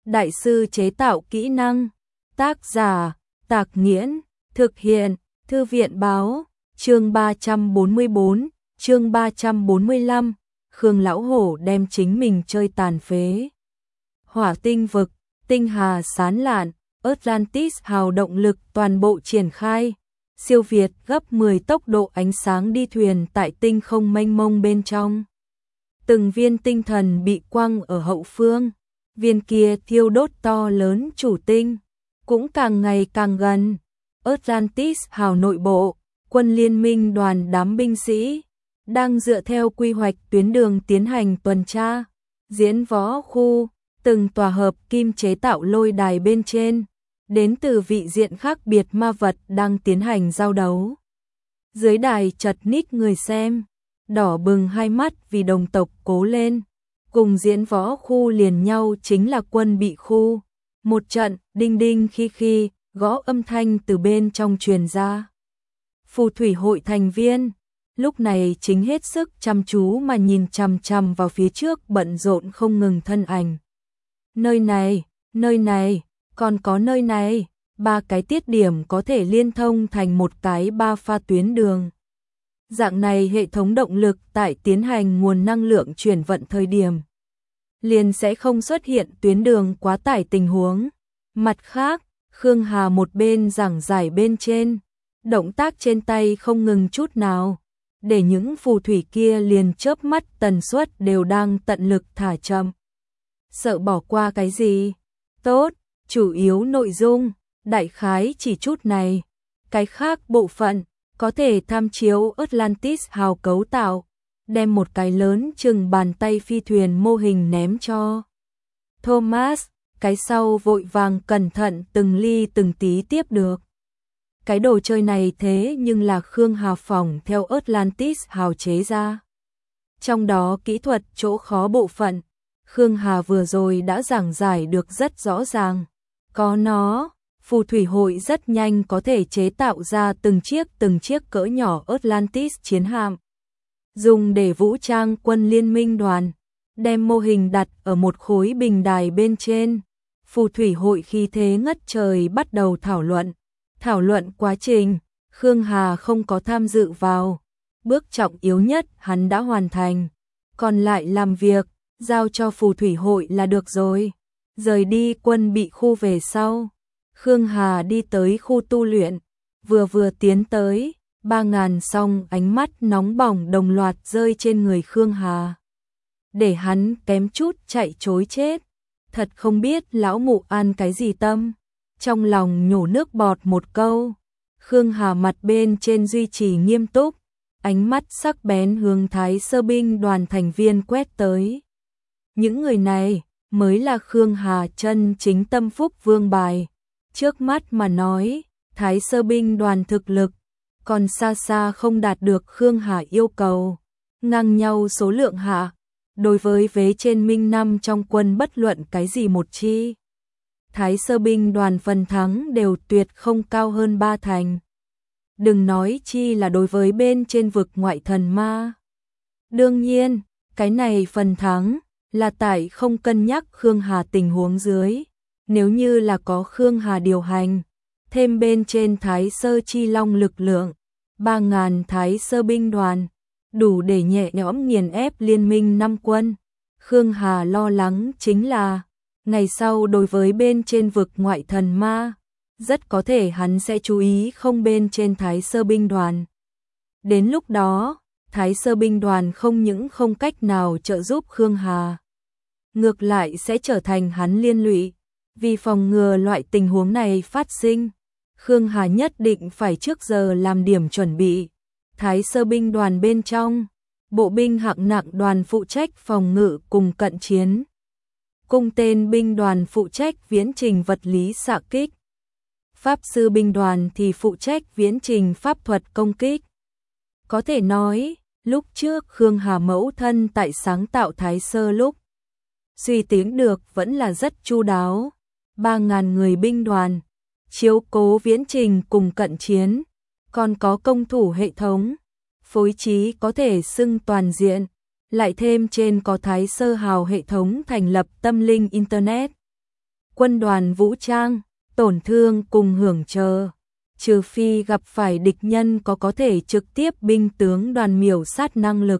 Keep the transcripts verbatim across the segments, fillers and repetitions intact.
đại sư chế tạo kỹ năng. Tác giả, Tạc Nghiễn, thực hiện, Thư viện báo, chương ba trăm bốn mươi tư, chương ba trăm bốn mươi lăm, Khương Lão Hổ đem chính mình chơi tàn phế. Hỏa tinh vực, tinh hà sán lạn, Atlantis hào động lực toàn bộ triển khai, siêu việt gấp mười tốc độ ánh sáng đi thuyền tại tinh không mênh mông bên trong. Từng viên tinh thần bị quăng ở hậu phương, viên kia thiêu đốt to lớn chủ tinh, cũng càng ngày càng gần. Atlantis hào nội bộ, quân liên minh đoàn đám binh sĩ, đang dựa theo quy hoạch tuyến đường tiến hành tuần tra, diễn võ khu, từng tòa hợp kim chế tạo lôi đài bên trên, đến từ vị diện khác biệt ma vật đang tiến hành giao đấu. Dưới đài chật ních người xem, đỏ bừng hai mắt vì đồng tộc cố lên, cùng diễn võ khu liền nhau chính là quân bị khu. Một trận đinh đinh khi khi, gõ âm thanh từ bên trong truyền ra. Phù thủy hội thành viên, lúc này chính hết sức chăm chú mà nhìn chằm chằm vào phía trước bận rộn không ngừng thân ảnh. Nơi này, nơi này, còn có nơi này, ba cái tiết điểm có thể liên thông thành một cái ba pha tuyến đường. Dạng này hệ thống động lực tại tiến hành nguồn năng lượng chuyển vận thời điểm, liền sẽ không xuất hiện tuyến đường quá tải tình huống. Mặt khác, Khương Hà một bên giảng giải bên trên, động tác trên tay không ngừng chút nào, để những phù thủy kia liền chớp mắt tần suất đều đang tận lực thả chậm. Sợ bỏ qua cái gì? Tốt, chủ yếu nội dung, đại khái chỉ chút này. Cái khác bộ phận, có thể tham chiếu Atlantis hào cấu tạo, đem một cái lớn chừng bàn tay phi thuyền mô hình ném cho Thomas, cái sau vội vàng cẩn thận từng ly từng tí tiếp được. Cái đồ chơi này thế nhưng là Khương Hà phỏng theo Atlantis hào chế ra. Trong đó kỹ thuật chỗ khó bộ phận, Khương Hà vừa rồi đã giảng giải được rất rõ ràng. Có nó, phù thủy hội rất nhanh có thể chế tạo ra từng chiếc từng chiếc cỡ nhỏ Atlantis chiến hạm, dùng để vũ trang quân liên minh đoàn, đem mô hình đặt ở một khối bình đài bên trên. Phù thủy hội khi thế ngất trời bắt đầu thảo luận. Thảo luận quá trình, Khương Hà không có tham dự vào. Bước trọng yếu nhất hắn đã hoàn thành. Còn lại làm việc, giao cho phù thủy hội là được rồi. Rời đi quân bị khu về sau, Khương Hà đi tới khu tu luyện. Vừa vừa tiến tới, ba ngàn song ánh mắt nóng bỏng đồng loạt rơi trên người Khương Hà, để hắn kém chút chạy trối chết. Thật không biết lão mụ ăn cái gì tâm, trong lòng nhổ nước bọt một câu. Khương Hà mặt bên trên duy trì nghiêm túc, ánh mắt sắc bén hướng Thái Sơ binh đoàn thành viên quét tới. Những người này mới là Khương Hà chân chính tâm phúc vương bài. Trước mắt mà nói, Thái Sơ binh đoàn thực lực còn xa xa không đạt được Khương Hà yêu cầu. Ngang nhau số lượng hạ, đối với vế trên minh năm trong quân bất luận cái gì một chi, Thái Sơ binh đoàn phần thắng đều tuyệt không cao hơn ba thành. Đừng nói chi là đối với bên trên vực ngoại thần ma. Đương nhiên, cái này phần thắng là tại không cân nhắc Khương Hà tình huống dưới. Nếu như là có Khương Hà điều hành, thêm bên trên Thái Sơ chi long lực lượng, ba ngàn Thái Sơ binh đoàn, đủ để nhẹ nhõm nghiền ép liên minh năm quân. Khương Hà lo lắng chính là, ngày sau đối với bên trên vực ngoại thần ma, rất có thể hắn sẽ chú ý không bên trên Thái Sơ binh đoàn. Đến lúc đó, Thái Sơ binh đoàn không những không cách nào trợ giúp Khương Hà, ngược lại sẽ trở thành hắn liên lụy. Vì phòng ngừa loại tình huống này phát sinh, Khương Hà nhất định phải trước giờ làm điểm chuẩn bị. Thái Sơ binh đoàn bên trong, bộ binh hạng nặng đoàn phụ trách phòng ngự cùng cận chiến, cung tên binh đoàn phụ trách viễn trình vật lý xạ kích, pháp sư binh đoàn thì phụ trách viễn trình pháp thuật công kích. Có thể nói, lúc trước Khương Hà mẫu thân tại sáng tạo Thái Sơ lúc, suy tính được vẫn là rất chu đáo. Ba ngàn người binh đoàn, chiếu cố viễn trình cùng cận chiến, còn có công thủ hệ thống, phối trí có thể xưng toàn diện, lại thêm trên có Thái Sơ hào hệ thống thành lập tâm linh Internet. quân đoàn vũ trang, tổn thương cùng hưởng chờ. Trừ phi gặp phải địch nhân có có thể trực tiếp binh tướng đoàn miểu sát năng lực.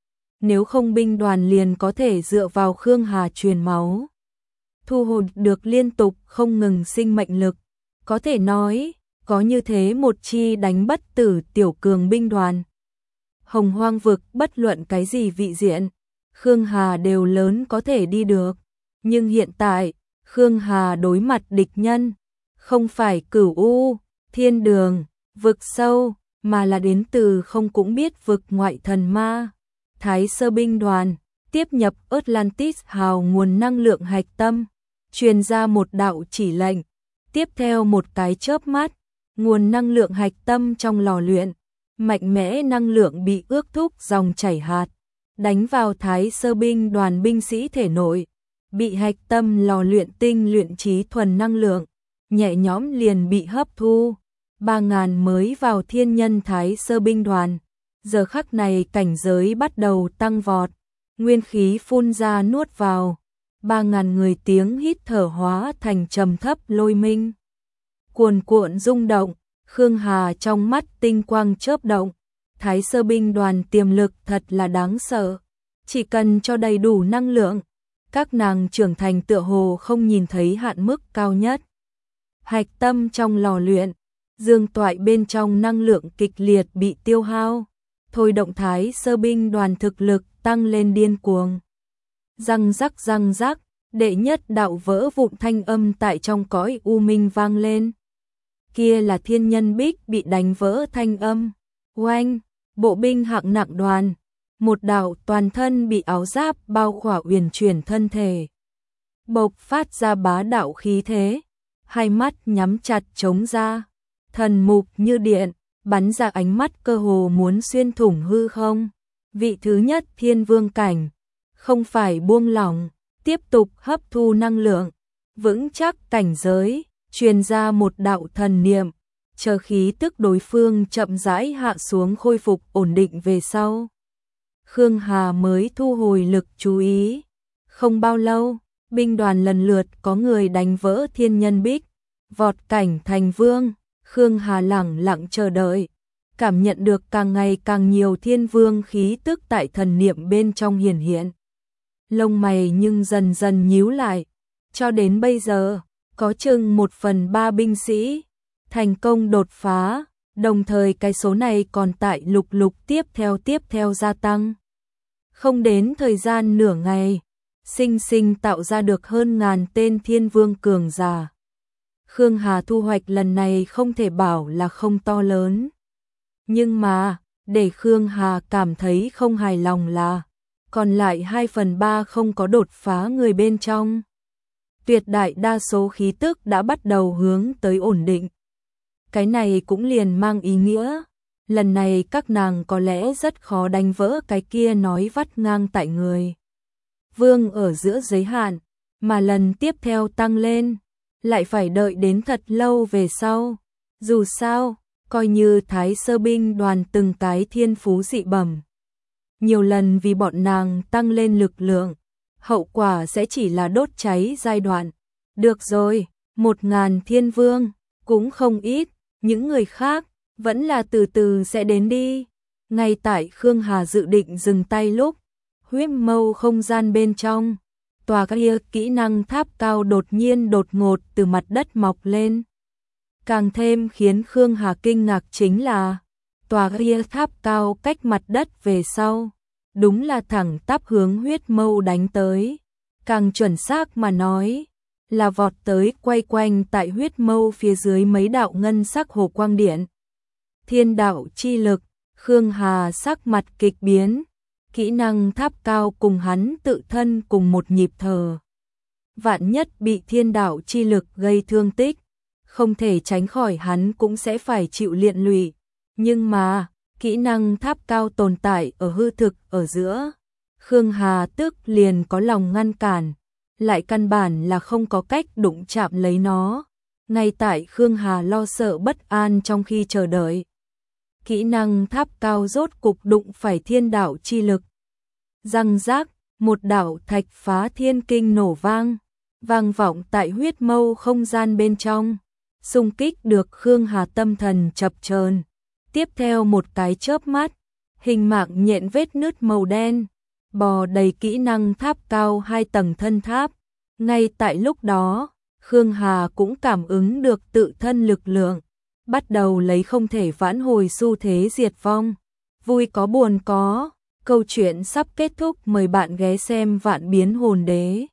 Nếu không binh đoàn liền có thể dựa vào Khương Hà truyền máu. Thu hồi được liên tục không ngừng sinh mệnh lực. Có thể nói, có như thế một chi đánh bất tử tiểu cường binh đoàn. Hồng Hoang vực bất luận cái gì vị diện, Khương Hà đều lớn có thể đi được. Nhưng hiện tại, Khương Hà đối mặt địch nhân, không phải Cửu U, Thiên Đường, vực sâu, mà là đến từ không cũng biết vực ngoại thần ma. Thái Sơ binh đoàn, tiếp nhập Atlantis hào nguồn năng lượng hạch tâm, truyền ra một đạo chỉ lệnh. Tiếp theo một cái chớp mắt, nguồn năng lượng hạch tâm trong lò luyện, mạnh mẽ năng lượng bị ước thúc dòng chảy hạt, đánh vào Thái Sơ binh đoàn binh sĩ thể nội, bị hạch tâm lò luyện tinh luyện trí thuần năng lượng, nhẹ nhõm liền bị hấp thu. Ba ngàn mới vào thiên nhân Thái Sơ binh đoàn, giờ khắc này cảnh giới bắt đầu tăng vọt, nguyên khí phun ra nuốt vào, ba ngàn người tiếng hít thở hóa thành trầm thấp lôi minh. Cuồn cuộn rung động, Khương Hà trong mắt tinh quang chớp động, Thái Sơ binh đoàn tiềm lực thật là đáng sợ, chỉ cần cho đầy đủ năng lượng, các nàng trưởng thành tựa hồ không nhìn thấy hạn mức cao nhất. Hạch tâm trong lò luyện, dương toại bên trong năng lượng kịch liệt bị tiêu hao, thôi động Thái Sơ binh đoàn thực lực tăng lên điên cuồng. Răng rắc răng rắc, đệ nhất đạo vỡ vụn thanh âm tại trong cõi u minh vang lên. Kia là thiên nhân bích bị đánh vỡ thanh âm. Oanh, bộ binh hạng nặng đoàn, một đạo toàn thân bị áo giáp bao khỏa uyển chuyển thân thể, bộc phát ra bá đạo khí thế, hai mắt nhắm chặt chống ra, thần mục như điện, bắn ra ánh mắt cơ hồ muốn xuyên thủng hư không. Vị thứ nhất thiên vương cảnh, không phải buông lỏng, tiếp tục hấp thu năng lượng, vững chắc cảnh giới, truyền ra một đạo thần niệm, chờ khí tức đối phương chậm rãi hạ xuống khôi phục ổn định về sau. Khương Hà mới thu hồi lực chú ý. Không bao lâu, binh đoàn lần lượt có người đánh vỡ thiên nhân bích, vọt cảnh thành vương. Khương Hà lẳng lặng chờ đợi, cảm nhận được càng ngày càng nhiều thiên vương khí tức tại thần niệm bên trong hiển hiện. Lông mày nhưng dần dần nhíu lại, cho đến bây giờ, có chừng một phần ba binh sĩ thành công đột phá, đồng thời cái số này còn tại lục lục tiếp theo tiếp theo gia tăng. Không đến thời gian nửa ngày, sinh sinh tạo ra được hơn ngàn tên thiên vương cường giả. Khương Hà thu hoạch lần này không thể bảo là không to lớn. Nhưng mà, để Khương Hà cảm thấy không hài lòng là, còn lại hai phần ba không có đột phá người bên trong. Tuyệt đại đa số khí tức đã bắt đầu hướng tới ổn định. Cái này cũng liền mang ý nghĩa, lần này các nàng có lẽ rất khó đánh vỡ cái kia nói vắt ngang tại người vương ở giữa giới hạn, mà lần tiếp theo tăng lên, lại phải đợi đến thật lâu về sau. Dù sao, coi như Thái Sơ binh đoàn từng cái thiên phú dị bẩm, nhiều lần vì bọn nàng tăng lên lực lượng, hậu quả sẽ chỉ là đốt cháy giai đoạn. Được rồi, một ngàn thiên vương, cũng không ít, những người khác, vẫn là từ từ sẽ đến đi. Ngay tại Khương Hà dự định dừng tay lúc, huyết mâu không gian bên trong, tòa kia kỹ năng tháp cao đột nhiên đột ngột từ mặt đất mọc lên. Càng thêm khiến Khương Hà kinh ngạc chính là, tòa kia tháp cao cách mặt đất về sau, đúng là thẳng tắp hướng huyết mâu đánh tới. Càng chuẩn xác mà nói, là vọt tới quay quanh tại huyết mâu phía dưới mấy đạo ngân sắc hồ quang điện. Thiên đạo chi lực, Khương Hà sắc mặt kịch biến, kỹ năng tháp cao cùng hắn tự thân cùng một nhịp thở. Vạn nhất bị thiên đạo chi lực gây thương tích, không thể tránh khỏi hắn cũng sẽ phải chịu liên lụy. Nhưng mà, kỹ năng tháp cao tồn tại ở hư thực ở giữa, Khương Hà tức liền có lòng ngăn cản, lại căn bản là không có cách đụng chạm lấy nó. Ngay tại Khương Hà lo sợ bất an trong khi chờ đợi, kỹ năng tháp cao rốt cục đụng phải thiên đạo chi lực. Răng rác, một đạo thạch phá thiên kinh nổ vang, vang vọng tại huyết mâu không gian bên trong, xung kích được Khương Hà tâm thần chập chờn. Tiếp theo một cái chớp mắt, hình mạng nhện vết nứt màu đen, bò đầy kỹ năng tháp cao hai tầng thân tháp. Ngay tại lúc đó, Khương Hà cũng cảm ứng được tự thân lực lượng, bắt đầu lấy không thể vãn hồi xu thế diệt vong. Vui có buồn có, câu chuyện sắp kết thúc, mời bạn ghé xem Vạn Biến Hồn Đế.